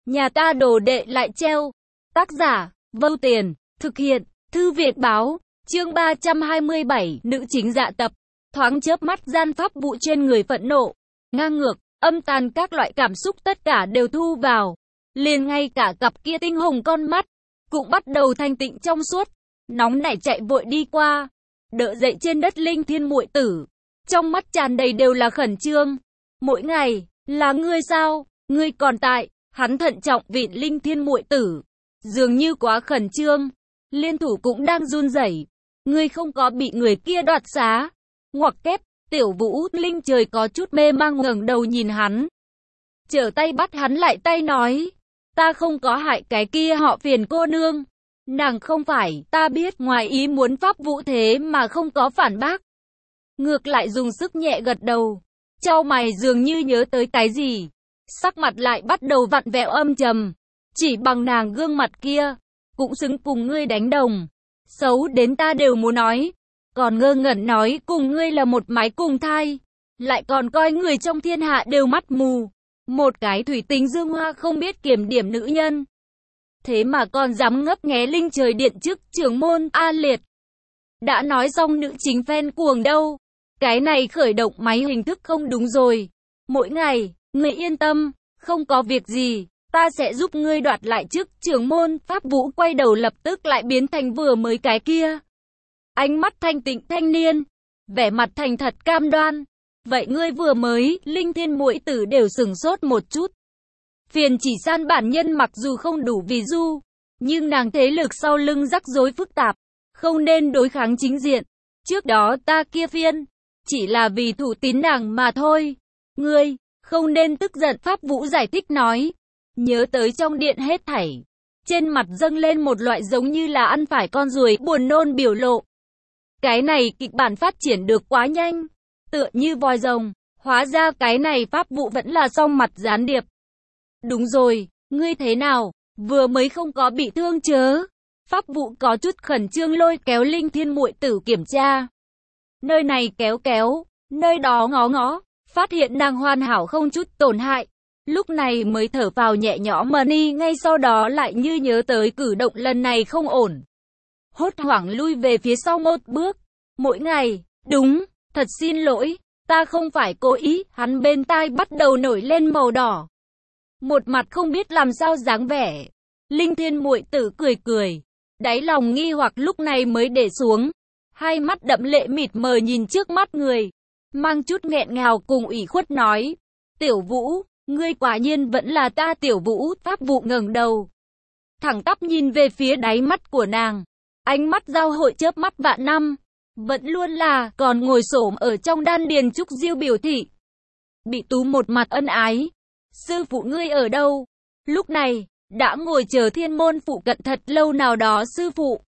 Nhà ta đồ đệ lại treo. Tác giả, Vâu Tiền, thực hiện, Thư viện báo, chương 327, nữ chính dạ tập. Thoáng chớp mắt gian pháp vụ trên người phẫn nộ, ngang ngược, âm tàn các loại cảm xúc tất cả đều thu vào. Liền ngay cả cặp kia tinh hồng con mắt, cũng bắt đầu thanh tịnh trong suốt, nóng nảy chạy vội đi qua, đỡ dậy trên đất Linh Thiên muội tử. Trong mắt tràn đầy đều là khẩn trương. Mỗi ngày, là ngươi sao, ngươi còn tại, hắn thận trọng vịn Linh Thiên muội tử. Dường như quá khẩn trương, liên thủ cũng đang run rẩy. Ngươi không có bị người kia đoạt xá. Ngoặc kép, Tiểu Vũ Linh trời có chút mê mang ngẩng đầu nhìn hắn. Trở tay bắt hắn lại tay nói. Ta không có hại cái kia họ Phiền cô nương. Nàng không phải, ta biết ngoài ý muốn pháp vũ thế mà không có phản bác. Ngược lại dùng sức nhẹ gật đầu. Chau mày dường như nhớ tới cái gì. Sắc mặt lại bắt đầu vặn vẹo âm trầm. Chỉ bằng nàng gương mặt kia, cũng xứng cùng ngươi đánh đồng. Xấu đến ta đều muốn nói. Còn ngơ ngẩn nói cùng ngươi là một mái cùng thai. Lại còn coi người trong thiên hạ đều mắt mù. Một cái thủy tính dương hoa không biết kiểm điểm nữ nhân. Thế mà còn dám ngấp nghé Linh trời điện chức trưởng môn A Liệt. Đã nói xong nữ chính fan cuồng đâu. Cái này khởi động máy hình thức không đúng rồi. Mỗi ngày, ngươi yên tâm, không có việc gì, ta sẽ giúp ngươi đoạt lại chức trưởng môn. Pháp Vũ quay đầu lập tức lại biến thành vừa mới cái kia. Ánh mắt thanh tịnh thanh niên, vẻ mặt thành thật cam đoan. Vậy ngươi vừa mới, Linh Thiên muội tử đều sửng sốt một chút. Phiền Chỉ San bản nhân mặc dù không đủ vì du, nhưng nàng thế lực sau lưng rắc rối phức tạp, không nên đối kháng chính diện. Trước đó ta kia phiên, chỉ là vì thủ tín nàng mà thôi. Ngươi, không nên tức giận. Pháp Vũ giải thích nói. Nhớ tới trong điện hết thảy. Trên mặt dâng lên một loại giống như là ăn phải con ruồi buồn nôn biểu lộ. Cái này kịch bản phát triển được quá nhanh. Tựa như voi rồng. Hóa ra cái này Pháp Vũ vẫn là song mặt gián điệp. Đúng rồi, ngươi thế nào? Vừa mới không có bị thương chớ? Pháp Vũ có chút khẩn trương lôi kéo Linh Thiên muội tử kiểm tra. Nơi này kéo kéo, nơi đó ngó ngó, phát hiện nàng hoàn hảo không chút tổn hại. Lúc này mới thở phào nhẹ nhõm mà đi, ngay sau đó lại như nhớ tới cử động lần này không ổn. Hốt hoảng lui về phía sau một bước. Mỗi ngày, đúng, thật xin lỗi, ta không phải cố ý. Hắn bên tai bắt đầu nổi lên màu đỏ. Một mặt không biết làm sao dáng vẻ. Linh Thiên muội tử cười cười, đáy lòng nghi hoặc lúc này mới để xuống. Hai mắt đẫm lệ mịt mờ nhìn trước mắt người, mang chút nghẹn ngào cùng ủy khuất nói. Tiểu Vũ, ngươi quả nhiên vẫn là ta Tiểu Vũ. Pháp Vũ ngẩng đầu, thẳng tắp nhìn về phía đáy mắt của nàng. Ánh mắt giao hội chớp mắt vạn năm. Vẫn luôn là, còn ngồi xổm ở trong đan điền Trúc Diêu biểu thị. Bị Tú một mặt ân ái. Sư phụ ngươi ở đâu? Lúc này, đã ngồi chờ Thiên môn phụ cận thật lâu nào đó. Sư phụ,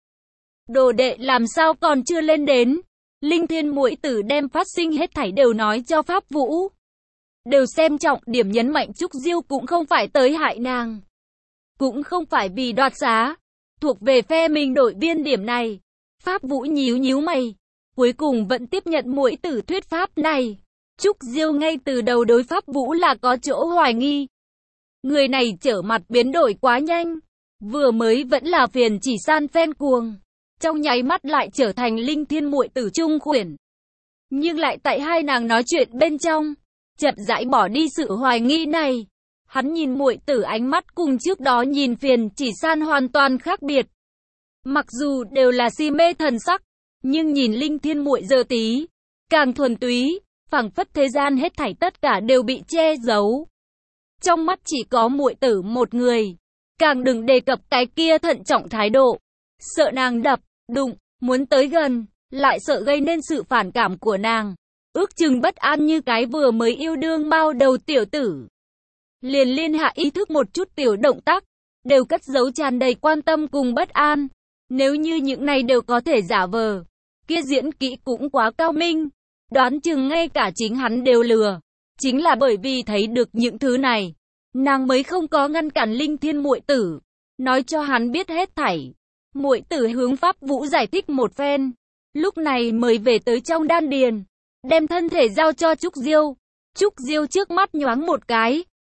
đồ đệ làm sao còn chưa lên đến? Linh Thiên muội tử đem phát sinh hết thảy đều nói cho Pháp Vũ. Đều xem trọng điểm, nhấn mạnh Trúc Diêu cũng không phải tới hại nàng. Cũng không phải vì đoạt xá. Thuộc về phe mình đội viên điểm này. Pháp Vũ nhíu nhíu mày. Cuối cùng vẫn tiếp nhận muội tử thuyết pháp này. Trúc Diêu ngay từ đầu đối Pháp Vũ là có chỗ hoài nghi. Người này trở mặt biến đổi quá nhanh. Vừa mới vẫn là Phiền Chỉ San fan cuồng, trong nháy mắt lại trở thành Linh Thiên muội tử trung khuyển. Nhưng lại tại hai nàng nói chuyện bên trong, chậm rãi bỏ đi sự hoài nghi này. Hắn nhìn muội tử ánh mắt cùng trước đó nhìn Phiền Chỉ San hoàn toàn khác biệt. Mặc dù đều là si mê thần sắc, nhưng nhìn Linh Thiên muội giờ tí, càng thuần túy, phảng phất thế gian hết thảy tất cả đều bị che giấu. Trong mắt chỉ có muội tử một người, càng đừng đề cập cái kia thận trọng thái độ. Sợ nàng đập, đụng, muốn tới gần, lại sợ gây nên sự phản cảm của nàng. Ước chừng bất an như cái vừa mới yêu đương bao đầu tiểu tử. Liền liên hạ ý thức một chút tiểu động tác, đều cất giấu tràn đầy quan tâm cùng bất an. Nếu như những này đều có thể giả vờ, kia diễn kỹ cũng quá cao minh. Đoán chừng ngay cả chính hắn đều lừa. Chính là bởi vì thấy được những thứ này, nàng mới không có ngăn cản Linh Thiên muội tử, nói cho hắn biết hết thảy. Muội tử hướng Pháp Vũ giải thích một phen, lúc này mới về tới trong đan điền, đem thân thể giao cho Trúc Diêu. Trúc Diêu trước mắt nhoáng một cái,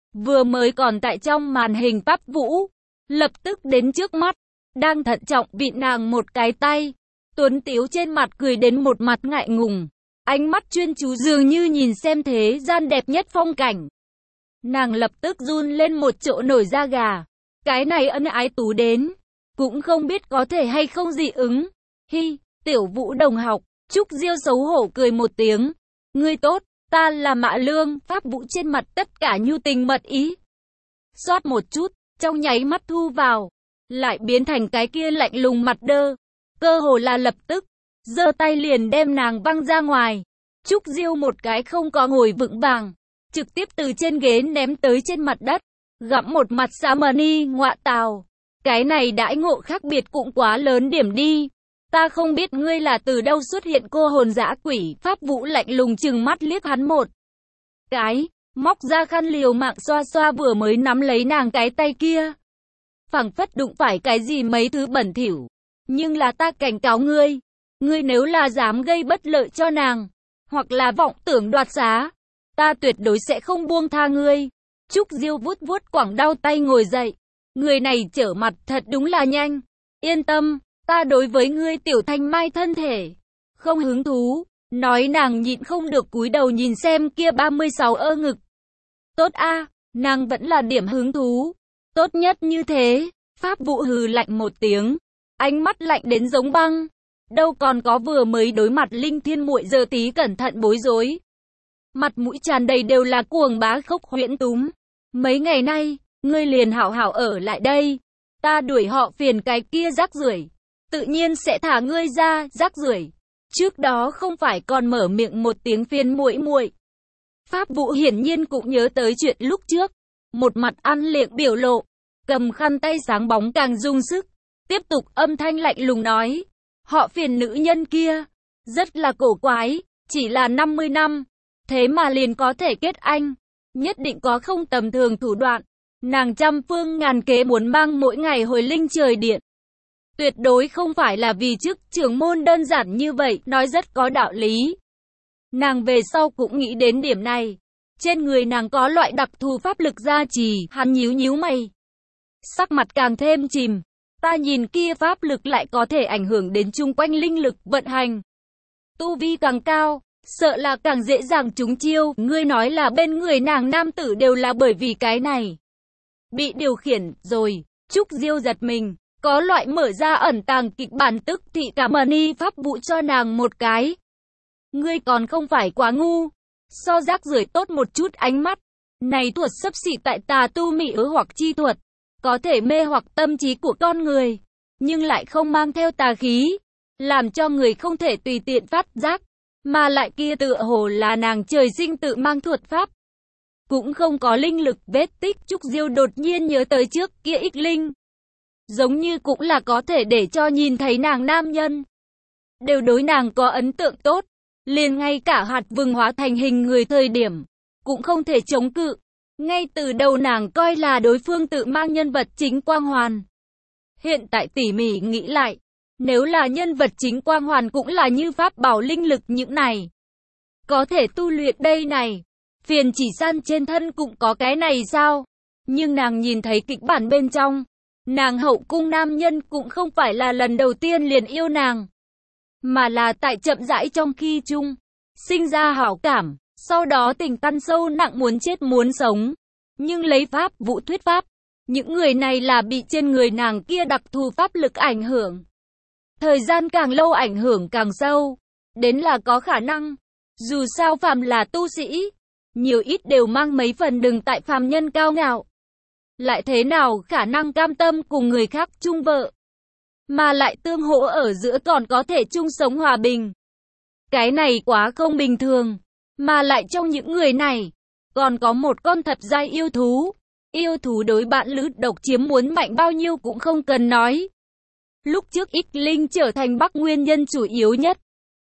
vừa mới còn tại trong màn hình Pháp Vũ, lập tức đến trước mắt, đang thận trọng vịn nàng một cái tay. Tuấn Tiếu trên mặt cười đến một mặt ngại ngùng, ánh mắt chuyên chú dường như nhìn xem thế gian đẹp nhất phong cảnh. Nàng lập tức run lên một chỗ nổi da gà, cái này ân ái tú đến, cũng không biết có thể hay không dị ứng. Hi, Tiểu Vũ đồng học, Trúc Diêu xấu hổ cười một tiếng. Ngươi tốt, ta là Mạ Lương. Pháp Vũ trên mặt tất cả nhu tình mật ý. Xoát một chút, trong nháy mắt thu vào, lại biến thành cái kia lạnh lùng mặt đơ. Cơ hồ là lập tức, giơ tay liền đem nàng văng ra ngoài. Trúc Diêu một cái không có ngồi vững vàng, trực tiếp từ trên ghế ném tới trên mặt đất, gặm một mặt xá mờ ni. Ngọa tào, cái này đãi ngộ khác biệt cũng quá lớn điểm đi. Ta không biết ngươi là từ đâu xuất hiện cô hồn dã quỷ. Pháp Vũ lạnh lùng chừng mắt liếc hắn một cái, móc ra khăn liều mạng xoa xoa vừa mới nắm lấy nàng cái tay kia. Phảng phất đụng phải cái gì mấy thứ bẩn thỉu. Nhưng là ta cảnh cáo ngươi, ngươi nếu là dám gây bất lợi cho nàng, hoặc là vọng tưởng đoạt xá, ta tuyệt đối sẽ không buông tha ngươi. Trúc Diêu vuốt vuốt quẳng đau tay ngồi dậy. Người này trở mặt thật đúng là nhanh. Yên tâm, ta đối với ngươi Tiểu Thanh Mai thân thể không hứng thú. Nói nàng nhịn không được cúi đầu nhìn xem kia 36 ơ ngực. Tốt a, nàng vẫn là điểm hứng thú. Tốt nhất như thế. Pháp Vũ hừ lạnh một tiếng, ánh mắt lạnh đến giống băng. Đâu còn có vừa mới đối mặt Linh Thiên muội giờ tí cẩn thận bối rối. Mặt mũi tràn đầy đều là cuồng bá khốc huyễn túm. Mấy ngày nay, ngươi liền hảo hảo ở lại đây. Ta đuổi họ phiền cái kia rác rưởi, tự nhiên sẽ thả ngươi ra. Rác rưởi, trước đó không phải còn mở miệng một tiếng phiền muội muội. Pháp Vũ hiển nhiên cũng nhớ tới chuyện lúc trước, một mặt ăn liệng biểu lộ, cầm khăn tay sáng bóng càng dùng sức, tiếp tục âm thanh lạnh lùng nói, họ phiền nữ nhân kia rất là cổ quái, chỉ là 50 năm, thế mà liền có thể kết anh, nhất định có không tầm thường thủ đoạn. Nàng trăm phương ngàn kế muốn mang mỗi ngày hồi linh trời điện. Tuyệt đối không phải là vì chức trưởng môn đơn giản như vậy, nói rất có đạo lý. Nàng về sau cũng nghĩ đến điểm này. Trên người nàng có loại đặc thù pháp lực gia trì, hắn nhíu nhíu mày. Sắc mặt càng thêm chìm. Ta nhìn kia pháp lực lại có thể ảnh hưởng đến chung quanh linh lực vận hành. Tu vi càng cao, sợ là càng dễ dàng trúng chiêu. Ngươi nói là bên người nàng nam tử đều là bởi vì cái này bị điều khiển rồi. Trúc Diêu giật mình, có loại mở ra ẩn tàng kịch bản, tức thị cả mờ ni Pháp Vũ cho nàng một cái. Ngươi còn không phải quá ngu, so rác rưởi tốt một chút. Ánh mắt này thuật xấp xỉ tại tà tu mị ứ hoặc chi thuật, có thể mê hoặc tâm trí của con người, nhưng lại không mang theo tà khí, làm cho người không thể tùy tiện phát giác, mà lại kia tựa hồ là nàng trời sinh tự mang thuật pháp, cũng không có linh lực vết tích. Trúc Diêu đột nhiên nhớ tới trước kia Ích Linh, giống như cũng là có thể để cho nhìn thấy nàng nam nhân đều đối nàng có ấn tượng tốt, liền ngay cả hạt vừng hóa thành hình người thời điểm cũng không thể chống cự. Ngay từ đầu nàng coi là đối phương tự mang nhân vật chính Quang Hoàn. Hiện tại tỉ mỉ nghĩ lại, nếu là nhân vật chính Quang Hoàn cũng là như pháp bảo linh lực những này, có thể tu luyện đây này. Phiền chỉ san trên thân cũng có cái này sao? Nhưng nàng nhìn thấy kịch bản bên trong, nàng hậu cung nam nhân cũng không phải là lần đầu tiên liền yêu nàng, mà là tại chậm rãi trong khi chung sinh ra hảo cảm, sau đó tình căn sâu nặng muốn chết muốn sống. Nhưng lấy Pháp Vũ thuyết pháp, những người này là bị trên người nàng kia đặc thù pháp lực ảnh hưởng. Thời gian càng lâu ảnh hưởng càng sâu, đến là có khả năng. Dù sao phàm là tu sĩ, nhiều ít đều mang mấy phần đừng tại phàm nhân cao ngạo. Lại thế nào khả năng cam tâm cùng người khác chung vợ, mà lại tương hỗ ở giữa còn có thể chung sống hòa bình. Cái này quá không bình thường. Mà lại trong những người này, còn có một con thật giai yêu thú. Yêu thú đối bạn lữ độc chiếm muốn mạnh bao nhiêu cũng không cần nói. Lúc trước Ích Linh trở thành Bắc nguyên nhân chủ yếu nhất,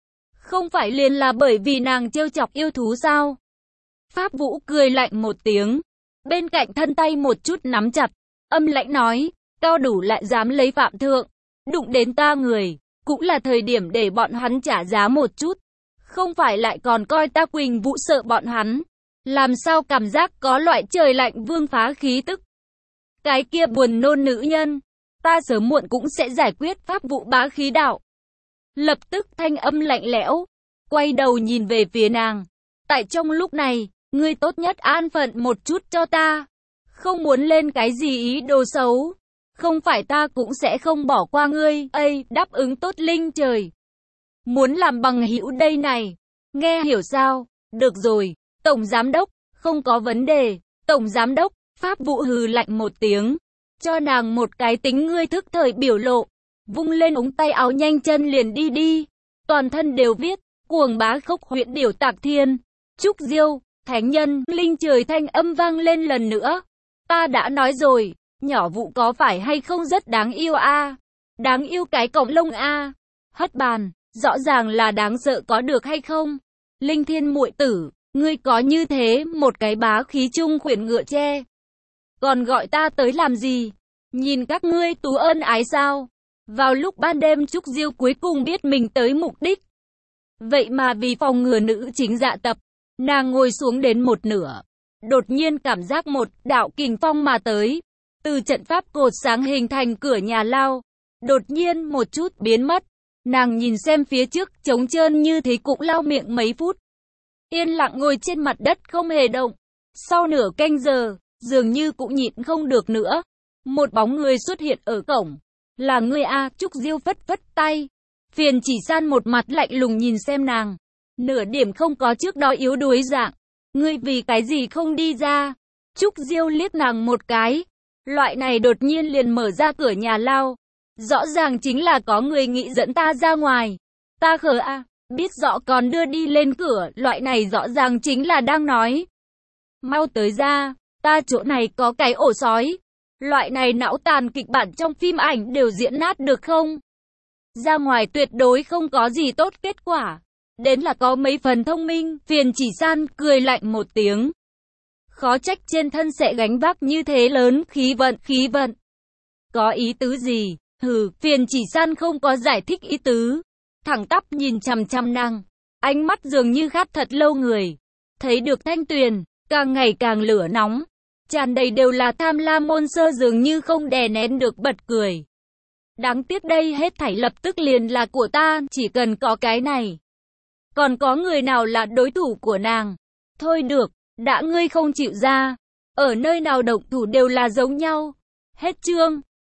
không phải liền là bởi vì nàng trêu chọc yêu thú sao? Pháp Vũ cười lạnh một tiếng, bên cạnh thân tay một chút nắm chặt, âm lãnh nói, cao đủ lại dám lấy phạm thượng, đụng đến ta người, cũng là thời điểm để bọn hắn trả giá một chút. Không phải lại còn coi ta Quỳnh Vũ sợ bọn hắn Làm sao cảm giác có loại trời lạnh vương phá khí tức. Cái kia buồn nôn nữ nhân, ta sớm muộn cũng sẽ giải quyết pháp vụ bá khí đạo. Lập tức thanh âm lạnh lẽo, quay đầu nhìn về phía nàng. Tại trong lúc này, ngươi tốt nhất an phận một chút cho ta. Không muốn lên cái gì ý đồ xấu. Không phải ta cũng sẽ không bỏ qua ngươi. Ây, đáp ứng tốt linh trời. Muốn làm bằng hữu đây này. Nghe hiểu sao? Được rồi, Tổng Giám Đốc, không có vấn đề. Tổng Giám Đốc, pháp vụ hừ lạnh một tiếng. Cho nàng một cái tính ngươi thức thời biểu lộ. Vung lên ống tay áo nhanh chân liền đi đi. Toàn thân đều viết, cuồng bá khốc huyện điểu tạc thiên. Trúc Diêu, thánh nhân, linh trời thanh âm vang lên lần nữa. Ta đã nói rồi, nhỏ vụ có phải hay không rất đáng yêu a? Đáng yêu cái cọng lông a. Hất bàn, rõ ràng là đáng sợ có được hay không? Linh Thiên muội tử, ngươi có như thế một cái bá khí trung khuyển ngựa tre. Còn gọi ta tới làm gì? Nhìn các ngươi tú ân ái sao? Vào lúc ban đêm Trúc Diêu cuối cùng biết mình tới mục đích. Vậy mà vì phòng ngừa nữ chính dạ tập, nàng ngồi xuống đến một nửa. Đột nhiên cảm giác một đạo kình phong mà tới. Từ trận pháp cột sáng hình thành cửa nhà lao. Đột nhiên một chút biến mất. Nàng nhìn xem phía trước trống trơn như thế cũng lau miệng mấy phút. Yên lặng ngồi trên mặt đất không hề động. Sau nửa canh giờ, dường như cũng nhịn không được nữa. Một bóng người xuất hiện ở cổng. Là ngươi a? Trúc Diêu phất phất tay. Phiền Chỉ San một mặt lạnh lùng nhìn xem nàng. Nửa điểm không có trước đó yếu đuối dạng. Ngươi vì cái gì không đi ra? Trúc Diêu liếc nàng một cái. Loại này đột nhiên liền mở ra cửa nhà lao. Rõ ràng chính là có người nghĩ dẫn ta ra ngoài. Ta khờ a, biết rõ còn đưa đi lên cửa. Loại này rõ ràng chính là đang nói. Mau tới ra, ta chỗ này có cái ổ sói. Loại này não tàn kịch bản trong phim ảnh đều diễn nát được không? Ra ngoài tuyệt đối không có gì tốt kết quả. Đến là có mấy phần thông minh. Phiền Chỉ San cười lạnh một tiếng. Khó trách trên thân sẽ gánh vác như thế lớn khí vận. Có ý tứ gì? Hừ, Phiền Chỉ San không có giải thích ý tứ. Thẳng tắp nhìn chằm chằm nàng. Ánh mắt dường như khát thật lâu người. Thấy được Thanh Tuyền, càng ngày càng lửa nóng. Tràn đầy đều là tham lam môn sơ dường như không đè nén được bật cười. Đáng tiếc đây hết thảy lập tức liền là của ta, chỉ cần có cái này. Còn có người nào là đối thủ của nàng? Thôi được, đã ngươi không chịu ra. Ở nơi nào động thủ đều là giống nhau. Hết chương.